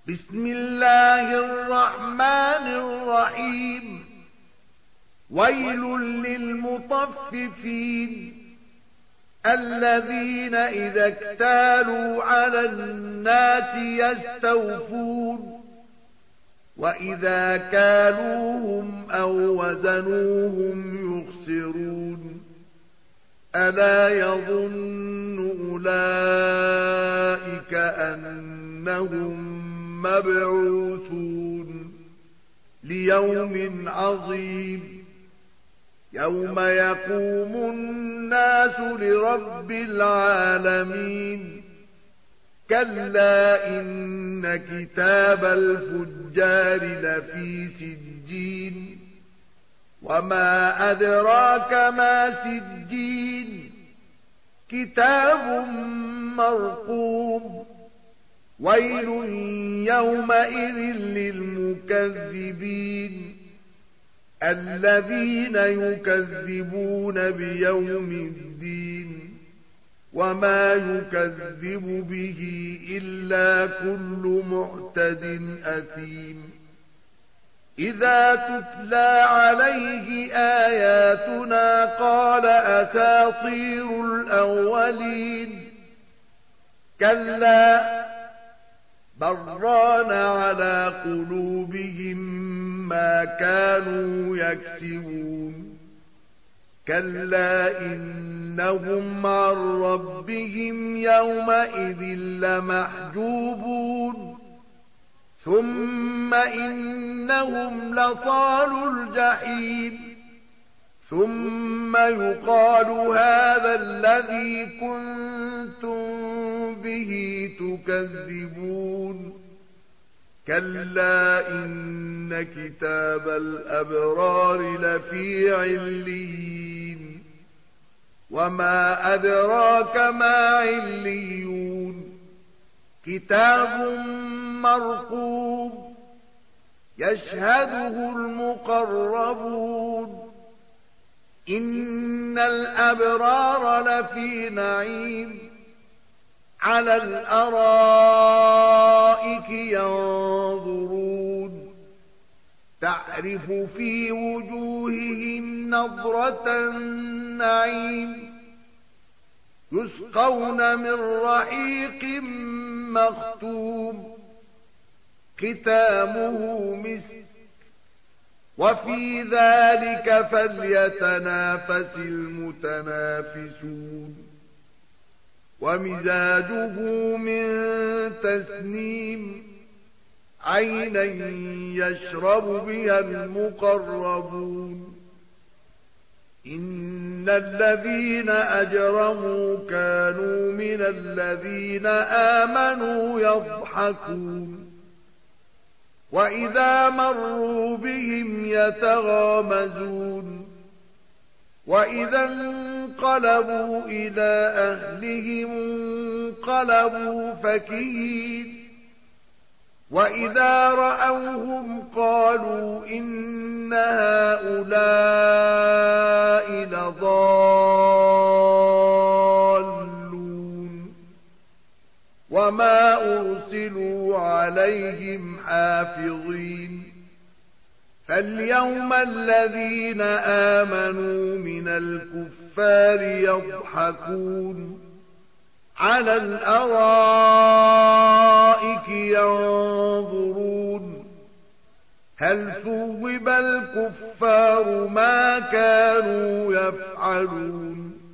بسم الله الرحمن الرحيم. ويل للمطففين الذين إذا اكتالوا على الناس يستوفون وإذا كالوهم أو وزنوهم يخسرون ألا يظن أولئك أنهم مبعوثون ليوم عظيم يوم يقوم الناس لرب العالمين. كلا إن كتاب الفجار لفي سجين وما أدراك ما سجين كتاب مرقوم. ويل يومئذ للمكذبين الذين يكذبون بيوم الدين وما يكذب به إلا كل معتد أثيم. إذا تتلى عليه آياتنا قال أساطير الأولين كلا بران على قلوبهم ما كانوا يكسبون. كلا إنهم عن ربهم يومئذ لمحجوبون ثم إنهم لصالوا الجحيم ثم يقال هذا الذي كنتم به تكذبون. كلا إن كتاب الأبرار لفي عليين وما أدراك ما عليون كتاب مرقوم يشهده المقربون. إن الأبرار لفي نعيم على الأرائك ينظرون تعرف في وجوههم نضرة النعيم يسقون من رحيق مختوم ختامه مسك وفي ذلك فليتنافس المتنافسون. ومزاجه من تسنيم عينا يشرب بها المقربون. إن الذين أجرموا كانوا من الذين آمنوا يضحكون وإذا مروا بهم يتغامزون وإذا انقلبوا إلى أهلهم انقلبوا فكهين وإذا رأوهم قالوا إن هؤلاء لضالون وما أرسلوا عليهم حافظين. فاليوم الذين آمنوا من الكفار يضحكون على الأرائك ينظرون هل ثوب الكفار ما كانوا يفعلون.